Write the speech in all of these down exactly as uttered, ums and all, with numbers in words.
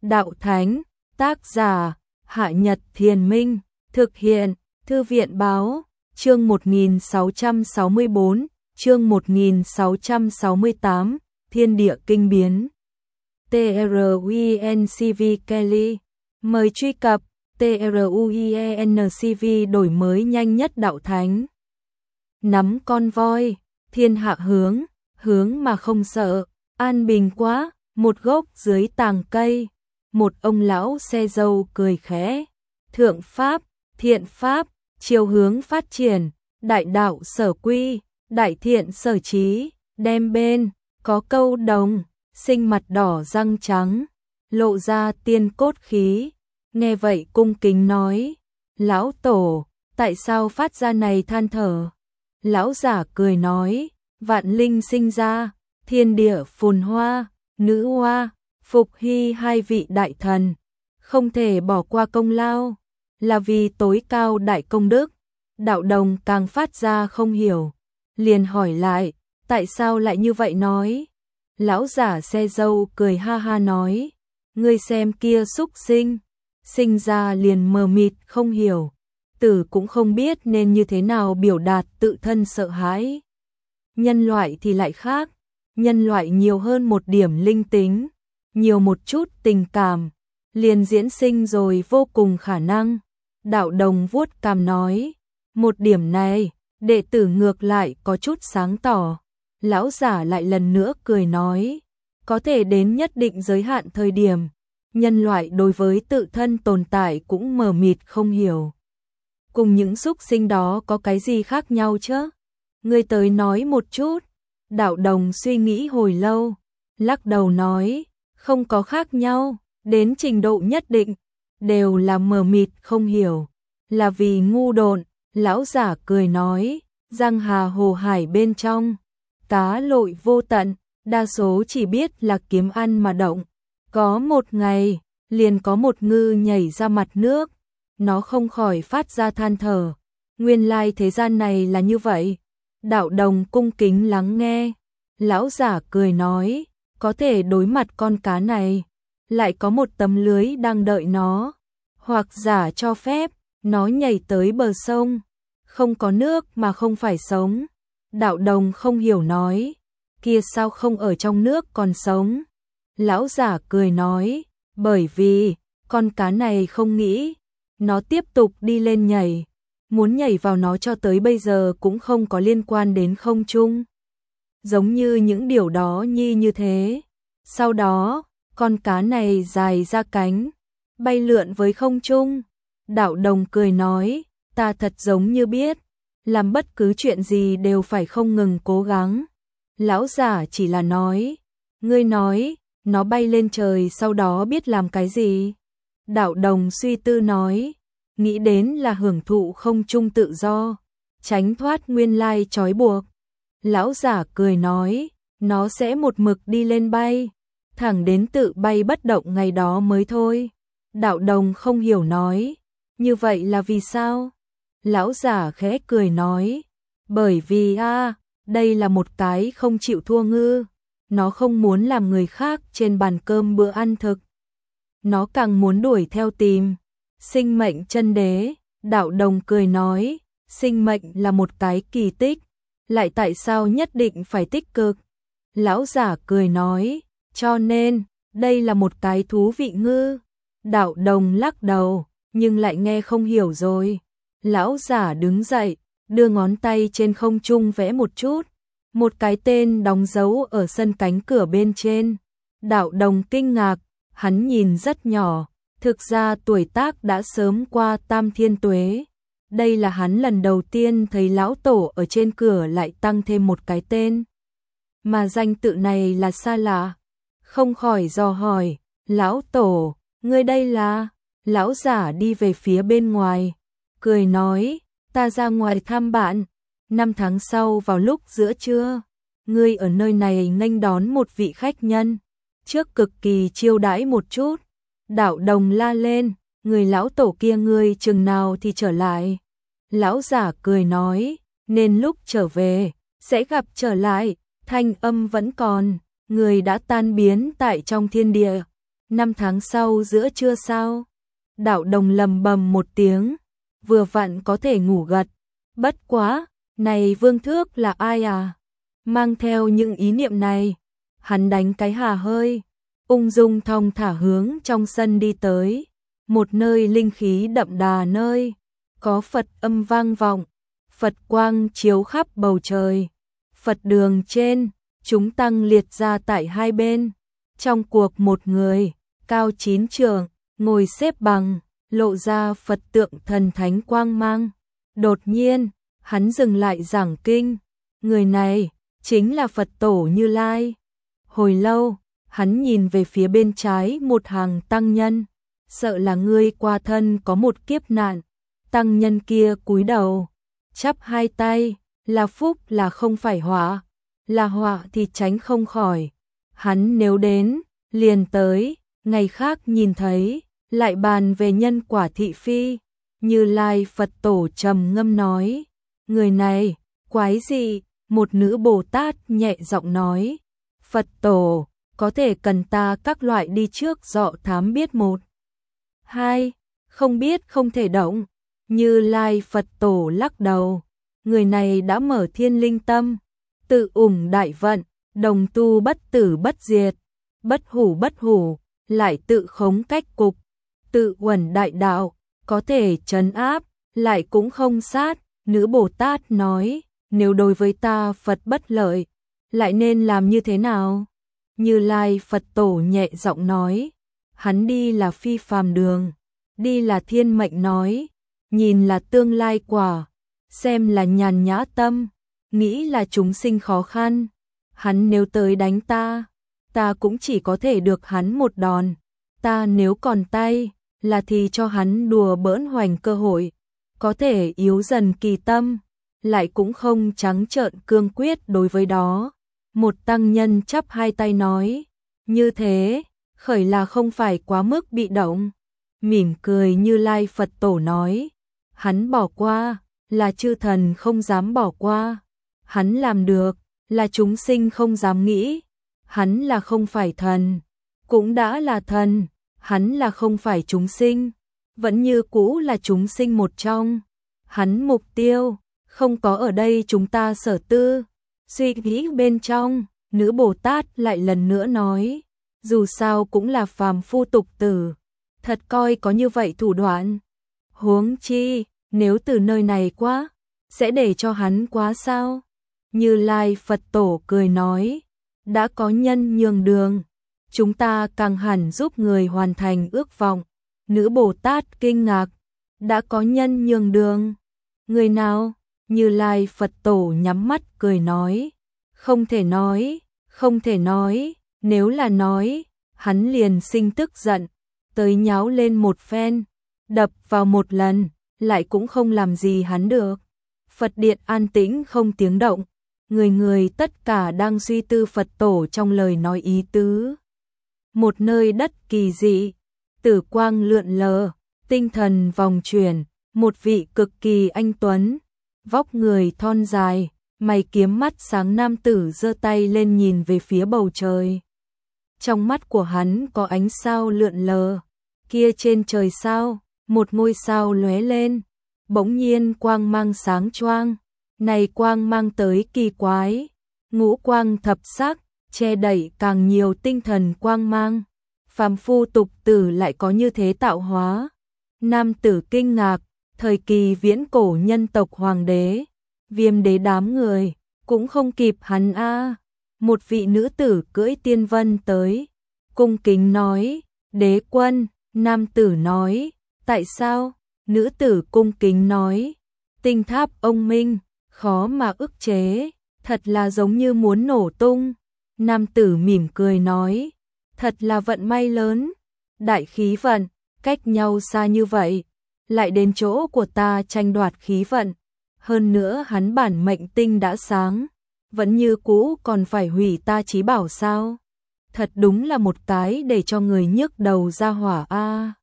Đạo Thánh, tác giả, Hạ Nhật Thiền Minh, thực hiện, Thư viện Báo, chương một nghìn sáu trăm sáu mươi bốn, chương một nghìn sáu trăm sáu mươi tám, Thiên Địa Kinh Biến. truencv Kelly, mời truy cập truencv đổi mới nhanh nhất Đạo Thánh. Nắm con voi, thiên hạ hướng, hướng mà không sợ, an bình quá, một gốc dưới tàng cây, một ông lão xe dâu cười khẽ, thượng pháp, thiện pháp, chiều hướng phát triển, đại đạo sở quy, đại thiện sở trí, đem bên, có câu đồng, sinh mặt đỏ răng trắng, lộ ra tiên cốt khí, nghe vậy cung kính nói, lão tổ, tại sao phát ra này than thở? Lão giả cười nói, vạn linh sinh ra, thiên địa phồn hoa, nữ hoa, phục hy hai vị đại thần, không thể bỏ qua công lao, là vì tối cao đại công đức. Đạo đồng càng phát ra không hiểu, liền hỏi lại, tại sao lại như vậy nói? Lão giả xe dâu cười ha ha nói, ngươi xem kia súc sinh, sinh ra liền mờ mịt không hiểu, tử cũng không biết nên như thế nào biểu đạt tự thân sợ hãi. Nhân loại thì lại khác, nhân loại nhiều hơn một điểm linh tính, nhiều một chút tình cảm, liền diễn sinh rồi vô cùng khả năng. Đạo đồng vuốt cằm nói, một điểm này, đệ tử ngược lại có chút sáng tỏ. Lão giả lại lần nữa cười nói, có thể đến nhất định giới hạn thời điểm, nhân loại đối với tự thân tồn tại cũng mờ mịt không hiểu. Cùng những súc sinh đó có cái gì khác nhau chứ? Ngươi tới nói một chút. Đạo đồng suy nghĩ hồi lâu, lắc đầu nói, không có khác nhau, đến trình độ nhất định, đều là mờ mịt không hiểu, là vì ngu độn. Lão giả cười nói, giang hà hồ hải bên trong, cá lội vô tận, đa số chỉ biết là kiếm ăn mà động. Có một ngày, liền có một ngư nhảy ra mặt nước, nó không khỏi phát ra than thở, nguyên lai thế gian này là như vậy. Đạo đồng cung kính lắng nghe, lão giả cười nói, có thể đối mặt con cá này, lại có một tấm lưới đang đợi nó, hoặc giả cho phép, nó nhảy tới bờ sông, không có nước mà không phải sống. Đạo đồng không hiểu nói, kia sao không ở trong nước còn sống? Lão giả cười nói, bởi vì, con cá này không nghĩ, nó tiếp tục đi lên nhảy, muốn nhảy vào nó cho tới bây giờ cũng không có liên quan đến không trung. Giống như những điều đó nhi như thế. Sau đó, con cá này dài ra cánh, bay lượn với không trung. Đạo đồng cười nói, ta thật giống như biết, làm bất cứ chuyện gì đều phải không ngừng cố gắng. Lão giả chỉ là nói, ngươi nói, nó bay lên trời sau đó biết làm cái gì? Đạo đồng suy tư nói, nghĩ đến là hưởng thụ không trung tự do, tránh thoát nguyên lai trói buộc. Lão giả cười nói, nó sẽ một mực đi lên bay, thẳng đến tự bay bất động ngày đó mới thôi. Đạo đồng không hiểu nói, như vậy là vì sao? Lão giả khẽ cười nói, bởi vì a, đây là một cái không chịu thua ngư, nó không muốn làm người khác trên bàn cơm bữa ăn thực. Nó càng muốn đuổi theo tìm sinh mệnh chân đế. Đạo đồng cười nói, sinh mệnh là một cái kỳ tích, lại tại sao nhất định phải tích cực? Lão giả cười nói, cho nên, đây là một cái thú vị ngư. Đạo đồng lắc đầu, nhưng lại nghe không hiểu rồi. Lão giả đứng dậy, đưa ngón tay trên không trung vẽ một chút, một cái tên đóng dấu ở sân cánh cửa bên trên. Đạo đồng kinh ngạc, hắn nhìn rất nhỏ, thực ra tuổi tác đã sớm qua tam thiên tuế. Đây là hắn lần đầu tiên thấy lão tổ ở trên cửa lại tăng thêm một cái tên, mà danh tự này là xa lạ. Không khỏi dò hỏi, lão tổ, ngươi đây là? Lão giả đi về phía bên ngoài, cười nói, ta ra ngoài thăm bạn. Năm tháng sau vào lúc giữa trưa, ngươi ở nơi này nghênh đón một vị khách nhân, trước cực kỳ chiêu đãi một chút. Đạo đồng la lên, người lão tổ kia ngươi chừng nào thì trở lại? Lão giả cười nói, nên lúc trở về, sẽ gặp trở lại, thanh âm vẫn còn, người đã tan biến tại trong thiên địa. năm tháng sau giữa trưa sao? Đạo Đồng lầm bầm một tiếng, vừa vặn có thể ngủ gật. Bất quá, này Vương Thước là ai à? Mang theo những ý niệm này, hắn đánh cái hà hơi, ung dung thong thả hướng trong sân đi tới, một nơi linh khí đậm đà nơi, có Phật âm vang vọng, Phật quang chiếu khắp bầu trời. Phật đường trên, chúng tăng liệt ra tại hai bên, trong cuộc một người, cao chín trượng, ngồi xếp bằng, lộ ra Phật tượng thần thánh quang mang. Đột nhiên, hắn dừng lại giảng kinh, người này chính là Phật tổ Như Lai. Hồi lâu, hắn nhìn về phía bên trái một hàng tăng nhân, sợ là ngươi qua thân có một kiếp nạn. Tăng nhân kia cúi đầu, chắp hai tay, là phúc là không phải họa, là họa thì tránh không khỏi. Hắn nếu đến, liền tới, ngày khác nhìn thấy, lại bàn về nhân quả thị phi. Như Lai Phật tổ trầm ngâm nói, người này, quái gì? Một nữ Bồ Tát nhẹ giọng nói, Phật tổ, có thể cần ta các loại đi trước dọ thám biết một. Hai, không biết không thể động. Như Lai Phật tổ lắc đầu, người này đã mở thiên linh tâm, tự ủng đại vận, đồng tu bất tử bất diệt, bất hủ bất hủ, lại tự khống cách cục, tự uẩn đại đạo, có thể trấn áp, lại cũng không sát. Nữ Bồ Tát nói, nếu đối với ta Phật bất lợi, lại nên làm như thế nào? Như Lai Phật tổ nhẹ giọng nói, hắn đi là phi phàm đường, đi là thiên mệnh nói, nhìn là tương lai quả, xem là nhàn nhã tâm, nghĩ là chúng sinh khó khăn. Hắn nếu tới đánh ta, ta cũng chỉ có thể được hắn một đòn. Ta nếu còn tay, là thì cho hắn đùa bỡn hoành cơ hội, có thể yếu dần kỳ tâm, lại cũng không trắng trợn cương quyết đối với đó. Một tăng nhân chắp hai tay nói, như thế, khởi là không phải quá mức bị động. Mỉm cười Như Lai Phật tổ nói, hắn bỏ qua, là chư thần không dám bỏ qua. Hắn làm được, là chúng sinh không dám nghĩ. Hắn là không phải thần, cũng đã là thần. Hắn là không phải chúng sinh, vẫn như cũ là chúng sinh một trong. Hắn mục tiêu, không có ở đây chúng ta sở tư. Suy nghĩ bên trong, nữ Bồ Tát lại lần nữa nói, dù sao cũng là phàm phu tục tử, thật coi có như vậy thủ đoạn. Huống chi, nếu từ nơi này quá, sẽ để cho hắn quá sao? Như Lai Phật tổ cười nói, đã có nhân nhường đường, chúng ta càng hẳn giúp người hoàn thành ước vọng. Nữ Bồ Tát kinh ngạc, đã có nhân nhường đường. Người nào? Như Lai Phật tổ nhắm mắt cười nói, không thể nói, không thể nói, nếu là nói, hắn liền sinh tức giận, tới nháo lên một phen, đập vào một lần, lại cũng không làm gì hắn được. Phật điện an tĩnh không tiếng động, người người tất cả đang suy tư Phật tổ trong lời nói ý tứ. Một nơi đất kỳ dị, tử quang lượn lờ, tinh thần vòng chuyển, một vị cực kỳ anh tuấn, vóc người thon dài, mày kiếm mắt sáng nam tử giơ tay lên nhìn về phía bầu trời. Trong mắt của hắn có ánh sao lượn lờ, kia trên trời sao, một ngôi sao lóe lên, bỗng nhiên quang mang sáng choang, này quang mang tới kỳ quái, ngũ quang thập sắc, che đậy càng nhiều tinh thần quang mang. Phàm phu tục tử lại có như thế tạo hóa. Nam tử kinh ngạc, thời kỳ viễn cổ nhân tộc hoàng đế, Viêm đế đám người, cũng không kịp hắn a. Một vị nữ tử cưỡi tiên vân tới, cung kính nói, đế quân. Nam tử nói, tại sao? Nữ tử cung kính nói, tinh tháp ông Minh, khó mà ức chế, thật là giống như muốn nổ tung. Nam tử mỉm cười nói, thật là vận may lớn, đại khí vận, cách nhau xa như vậy, lại đến chỗ của ta tranh đoạt khí vận. Hơn nữa hắn bản mệnh tinh đã sáng, vẫn như cũ còn phải hủy ta chí bảo sao? Thật đúng là một cái để cho người nhức đầu ra hỏa a.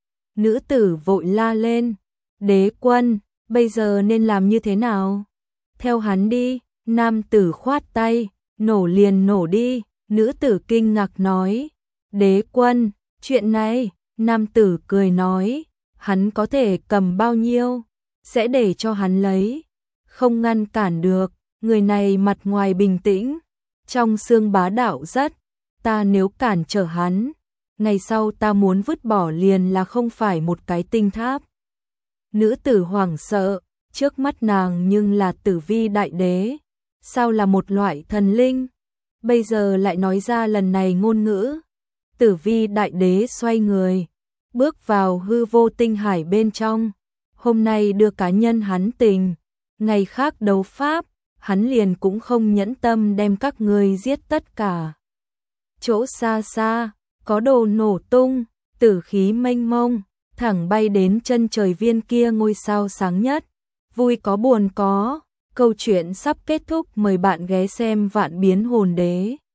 Nữ tử vội la lên, đế quân, bây giờ nên làm như thế nào? Theo hắn đi. Nam tử khoát tay, nổ liền nổ đi. Nữ tử kinh ngạc nói, đế quân, Chuyện này, nam tử cười nói, hắn có thể cầm bao nhiêu, sẽ để cho hắn lấy, không ngăn cản được, người này mặt ngoài bình tĩnh, trong xương bá đạo rất, ta nếu cản trở hắn, ngày sau ta muốn vứt bỏ liền là không phải một cái tinh tháp. Nữ tử hoảng sợ, trước mắt nàng nhưng là Tử Vi đại đế, sao là một loại thần linh, bây giờ lại nói ra lần này ngôn ngữ. Tử Vi đại đế xoay người, bước vào hư vô tinh hải bên trong, hôm nay đưa cá nhân hắn tình, ngày khác đấu pháp, hắn liền cũng không nhẫn tâm đem các ngươi giết tất cả. Chỗ xa xa, có đồ nổ tung, tử khí mênh mông, thẳng bay đến chân trời viên kia ngôi sao sáng nhất. Vui có buồn có, câu chuyện sắp kết thúc, mời bạn ghé xem Vạn Biến Hồn Đế.